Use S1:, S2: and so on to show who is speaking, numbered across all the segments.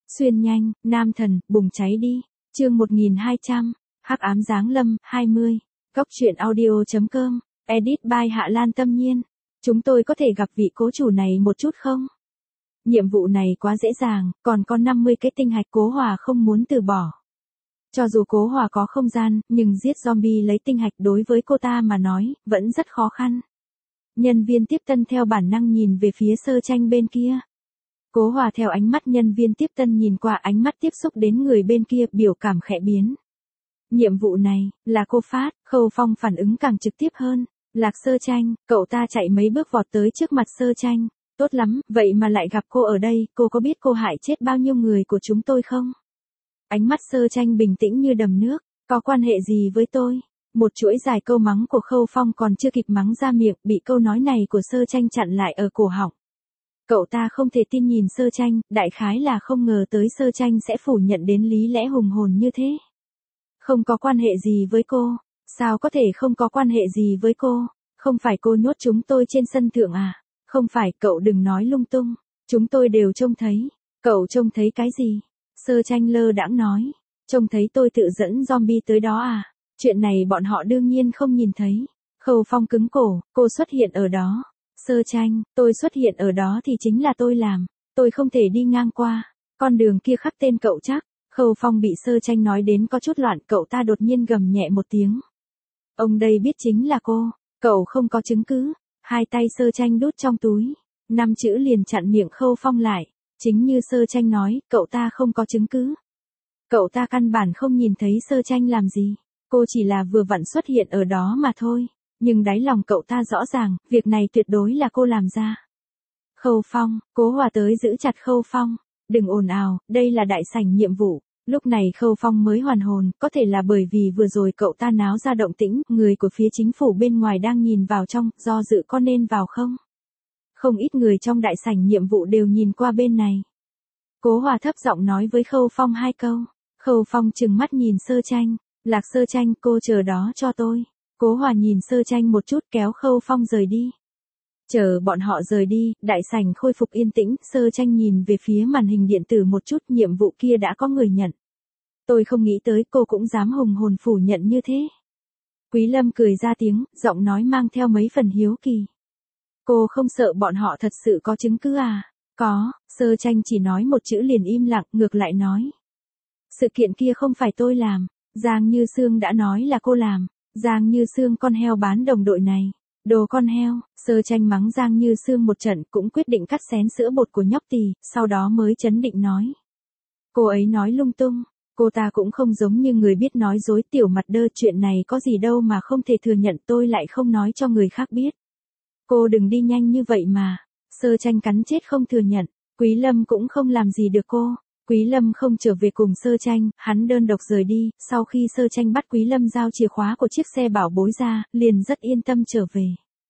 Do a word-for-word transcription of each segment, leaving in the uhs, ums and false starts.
S1: Xuyên nhanh, nam thần, bùng cháy đi. Chương một nghìn hai trăm, Hắc ám giáng lâm, hai mươi. Góc truyện audio.com, edit by Hạ Lan Tâm Nhiên. Chúng tôi có thể gặp vị cố chủ này một chút không? Nhiệm vụ này quá dễ dàng, còn có năm mươi cái tinh hạch Cố Hòa không muốn từ bỏ. Cho dù Cố Hòa có không gian, nhưng giết zombie lấy tinh hạch đối với cô ta mà nói, vẫn rất khó khăn. Nhân viên tiếp tân theo bản năng nhìn về phía Sơ Tranh bên kia. Cố Hòa theo ánh mắt nhân viên tiếp tân nhìn qua ánh mắt tiếp xúc đến người bên kia, biểu cảm khẽ biến. Nhiệm vụ này, là cô phát, Khâu Phong phản ứng càng trực tiếp hơn. Lạc Sơ Tranh, cậu ta chạy mấy bước vọt tới trước mặt Sơ Tranh. Tốt lắm, vậy mà lại gặp cô ở đây, cô có biết cô hại chết bao nhiêu người của chúng tôi không? Ánh mắt Sơ Tranh bình tĩnh như đầm nước, có quan hệ gì với tôi? Một chuỗi dài câu mắng của Khâu Phong còn chưa kịp mắng ra miệng, bị câu nói này của Sơ Tranh chặn lại ở cổ họng. Cậu ta không thể tin nhìn Sơ Tranh, đại khái là không ngờ tới Sơ Tranh sẽ phủ nhận đến lý lẽ hùng hồn như thế. Không có quan hệ gì với cô, sao có thể không có quan hệ gì với cô? Không phải cô nhốt chúng tôi trên sân thượng à? Không phải, cậu đừng nói lung tung, chúng tôi đều trông thấy. Cậu trông thấy cái gì? Sơ Tranh lơ đãng nói, trông thấy tôi tự dẫn zombie tới đó à? Chuyện này bọn họ đương nhiên không nhìn thấy. Khâu Phong cứng cổ, cô xuất hiện ở đó. Sơ Tranh, tôi xuất hiện ở đó thì chính là tôi làm, tôi không thể đi ngang qua. Con đường kia khắc tên cậu chắc. Khâu Phong bị Sơ Tranh nói đến có chút loạn, cậu ta đột nhiên gầm nhẹ một tiếng. Ông đây biết chính là cô, cậu không có chứng cứ. Hai tay Sơ Tranh đút trong túi, năm chữ liền chặn miệng Khâu Phong lại. Chính như Sơ Tranh nói, cậu ta không có chứng cứ. Cậu ta căn bản không nhìn thấy Sơ Tranh làm gì, cô chỉ là vừa vặn xuất hiện ở đó mà thôi. Nhưng đáy lòng cậu ta rõ ràng, việc này tuyệt đối là cô làm ra. Khâu Phong, Cố Hòa tới giữ chặt Khâu Phong. Đừng ồn ào, đây là đại sảnh nhiệm vụ. Lúc này Khâu Phong mới hoàn hồn, có thể là bởi vì vừa rồi cậu ta náo ra động tĩnh, người của phía chính phủ bên ngoài đang nhìn vào trong, do dự có nên vào không? Không ít người trong đại sảnh nhiệm vụ đều nhìn qua bên này. Cố Hòa thấp giọng nói với Khâu Phong hai câu. Khâu Phong trừng mắt nhìn Sơ Tranh. Lạc Sơ Tranh, cô chờ đó cho tôi. Cố Hòa nhìn Sơ Tranh một chút, kéo Khâu Phong rời đi. Chờ bọn họ rời đi, đại sảnh khôi phục yên tĩnh, Sơ Tranh nhìn về phía màn hình điện tử một chút, nhiệm vụ kia đã có người nhận. Tôi không nghĩ tới cô cũng dám hùng hồn phủ nhận như thế. Quý Lâm cười ra tiếng, giọng nói mang theo mấy phần hiếu kỳ. Cô không sợ bọn họ thật sự có chứng cứ à? Có, Sơ Tranh chỉ nói một chữ liền im lặng, ngược lại nói. Sự kiện kia không phải tôi làm, Giang Như Sương đã nói là cô làm. Giang Như Sương con heo bán đồng đội này. Đồ con heo. Sơ Tranh mắng Giang Như Sương một trận, cũng quyết định cắt xén sữa bột của nhóc tỳ, sau đó mới chấn định nói. Cô ấy nói lung tung, cô ta cũng không giống như người biết nói dối. Tiểu Mặt Đơ, chuyện này có gì đâu mà không thể thừa nhận, tôi lại không nói cho người khác biết. Cô đừng đi nhanh như vậy mà. Sơ Tranh cắn chết không thừa nhận. Quý Lâm cũng không làm gì được cô. Quý Lâm không trở về cùng Sơ Tranh, hắn đơn độc rời đi. Sau khi Sơ Tranh bắt Quý Lâm giao chìa khóa của chiếc xe bảo bối ra, liền rất yên tâm trở về.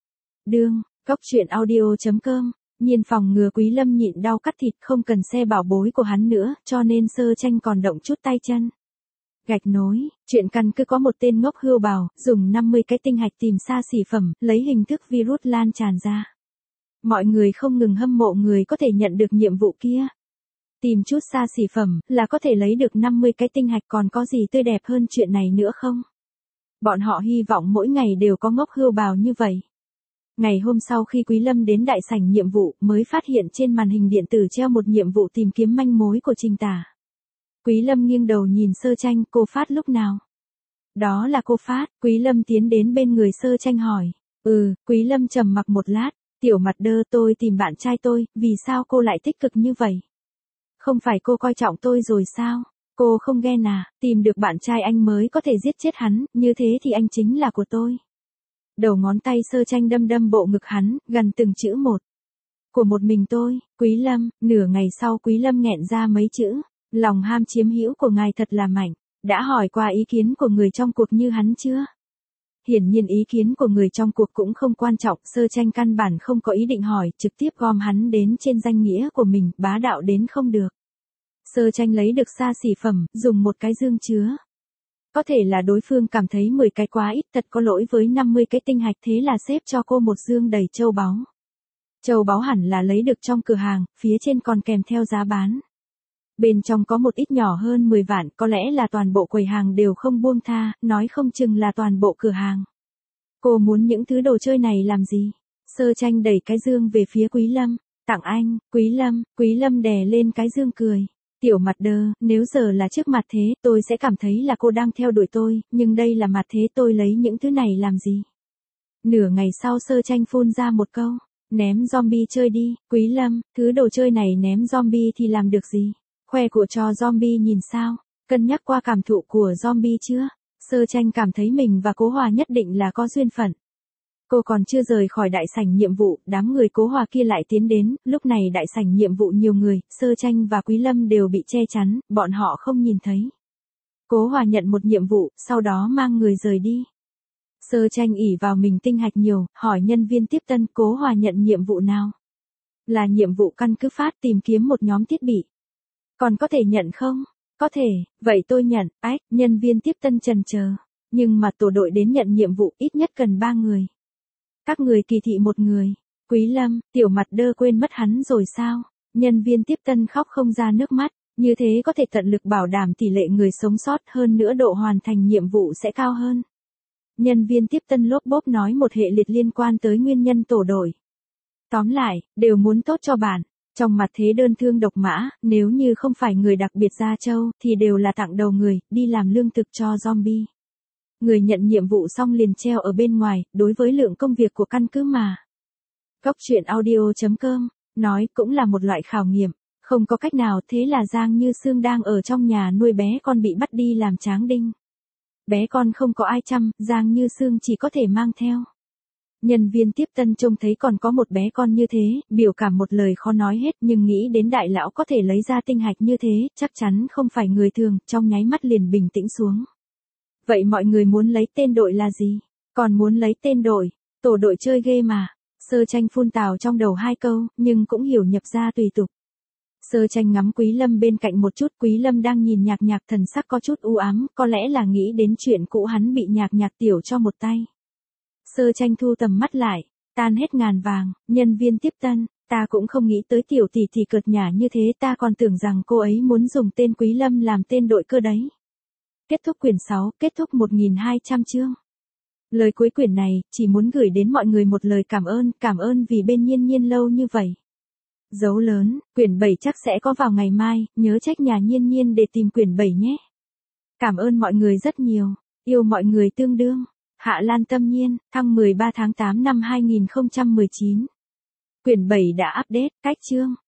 S1: Đương, góc truyện audio.com, Nhiên phòng ngừa Quý Lâm nhịn đau cắt thịt, không cần xe bảo bối của hắn nữa, cho nên Sơ Tranh còn động chút tay chân. Gạch nối, chuyện căn cứ có một tên ngốc hươu bào, dùng năm mươi cái tinh hạch tìm xa xỉ phẩm, lấy hình thức virus lan tràn ra. Mọi người không ngừng hâm mộ người có thể nhận được nhiệm vụ kia. Tìm chút xa xỉ phẩm, là có thể lấy được năm mươi cái tinh hạch, còn có gì tươi đẹp hơn chuyện này nữa không? Bọn họ hy vọng mỗi ngày đều có ngốc hươu bào như vậy. Ngày hôm sau khi Quý Lâm đến đại sảnh nhiệm vụ, mới phát hiện trên màn hình điện tử treo một nhiệm vụ tìm kiếm manh mối của Trình Tả. Quý Lâm nghiêng đầu nhìn Sơ Tranh, cô Phát lúc nào? Đó là cô Phát. Quý Lâm tiến đến bên người Sơ Tranh hỏi. Ừ, Quý Lâm trầm mặc một lát. Tiểu Mặt Đơ, tôi tìm bạn trai tôi, vì sao cô lại tích cực như vậy? Không phải cô coi trọng tôi rồi sao? Cô không ghen à? Tìm được bạn trai anh mới có thể giết chết hắn, như thế thì anh chính là của tôi. Đầu ngón tay Sơ Tranh đâm đâm bộ ngực hắn, gần từng chữ một. Của một mình tôi. Quý Lâm. Nửa ngày sau Quý Lâm nghẹn ra mấy chữ. Lòng ham chiếm hữu của ngài thật là mạnh. Đã hỏi qua ý kiến của người trong cuộc như hắn chưa? Hiển nhiên ý kiến của người trong cuộc cũng không quan trọng. Sơ Tranh căn bản không có ý định hỏi, trực tiếp gom hắn đến trên danh nghĩa của mình, bá đạo đến không được. Sơ Tranh lấy được xa xỉ phẩm, dùng một cái dương chứa. Có thể là đối phương cảm thấy mười cái quá ít, thật có lỗi với năm mươi cái tinh hạch, thế là xếp cho cô một dương đầy châu báu. Châu báu hẳn là lấy được trong cửa hàng, phía trên còn kèm theo giá bán. Bên trong có một ít nhỏ hơn mười vạn, có lẽ là toàn bộ quầy hàng đều không buông tha, nói không chừng là toàn bộ cửa hàng. Cô muốn những thứ đồ chơi này làm gì? Sơ Tranh đẩy cái dương về phía Quý Lâm. Tặng anh. Quý Lâm, Quý Lâm đè lên cái dương cười. Tiểu mặt đơ, nếu giờ là trước mặt thế, tôi sẽ cảm thấy là cô đang theo đuổi tôi, nhưng đây là mặt thế, tôi lấy những thứ này làm gì? Nửa ngày sau Sơ Tranh phun ra một câu. Ném zombie chơi đi. Quý Lâm, thứ đồ chơi này ném zombie thì làm được gì? Khoe của cho zombie nhìn sao? Cân nhắc qua cảm thụ của zombie chưa? Sơ Tranh cảm thấy mình và Cố Hòa nhất định là có duyên phận. Cô còn chưa rời khỏi đại sảnh nhiệm vụ, đám người Cố Hòa kia lại tiến đến, lúc này đại sảnh nhiệm vụ nhiều người, Sơ Tranh và Quý Lâm đều bị che chắn, bọn họ không nhìn thấy. Cố Hòa nhận một nhiệm vụ, sau đó mang người rời đi. Sơ Tranh ỷ vào mình tinh hạch nhiều, hỏi nhân viên tiếp tân Cố Hòa nhận nhiệm vụ nào? Là nhiệm vụ căn cứ phát tìm kiếm một nhóm thiết bị. Còn có thể nhận không? Có thể, vậy tôi nhận. Ách, nhân viên tiếp tân chần chờ. Nhưng mà tổ đội đến nhận nhiệm vụ ít nhất cần ba người. Các người kỳ thị một người. Quý Lâm, tiểu mặt đơ quên mất hắn rồi sao? Nhân viên tiếp tân khóc không ra nước mắt. Như thế có thể tận lực bảo đảm tỷ lệ người sống sót, hơn nữa độ hoàn thành nhiệm vụ sẽ cao hơn. Nhân viên tiếp tân lốp bốp nói một hệ liệt liên quan tới nguyên nhân tổ đội. Tóm lại, đều muốn tốt cho bạn. Trong mặt thế đơn thương độc mã, nếu như không phải người đặc biệt Gia Châu, thì đều là tặng đầu người, đi làm lương thực cho zombie. Người nhận nhiệm vụ xong liền treo ở bên ngoài, đối với lượng công việc của căn cứ mà. Góc truyện audio chấm com, nói cũng là một loại khảo nghiệm, không có cách nào, thế là Giang Như Sương đang ở trong nhà nuôi bé con bị bắt đi làm tráng đinh. Bé con không có ai chăm, Giang Như Sương chỉ có thể mang theo. Nhân viên tiếp tân trông thấy còn có một bé con như thế, biểu cảm một lời khó nói hết, nhưng nghĩ đến đại lão có thể lấy ra tinh hạch như thế, chắc chắn không phải người thường, trong nháy mắt liền bình tĩnh xuống. Vậy mọi người muốn lấy tên đội là gì? Còn muốn lấy tên đội, tổ đội chơi ghê mà. Sơ Tranh phun tào trong đầu hai câu, nhưng cũng hiểu nhập ra tùy tục. Sơ Tranh ngắm Quý Lâm bên cạnh một chút, Quý Lâm đang nhìn Nhạc Nhạc thần sắc có chút u ám, có lẽ là nghĩ đến chuyện cũ hắn bị Nhạc Nhạc tiểu cho một tay. Sơ Tranh thu tầm mắt lại, tan hết ngàn vàng, nhân viên tiếp tân, ta cũng không nghĩ tới tiểu tỷ tỷ cợt nhả như thế, ta còn tưởng rằng cô ấy muốn dùng tên Quý Lâm làm tên đội cơ đấy. Kết thúc quyển sáu, kết thúc một nghìn hai trăm chương. Lời cuối quyển này, chỉ muốn gửi đến mọi người một lời cảm ơn, cảm ơn vì bên Nhiên Nhiên lâu như vậy. Dấu lớn, quyển bảy chắc sẽ có vào ngày mai, nhớ trách nhà Nhiên Nhiên để tìm quyển bảy nhé. Cảm ơn mọi người rất nhiều, yêu mọi người tương đương. Hạ Lan Tâm Nhiên, thăng mười ba tháng tám năm hai nghìn không trăm mười chín. Quyển bảy đã update, cách chương.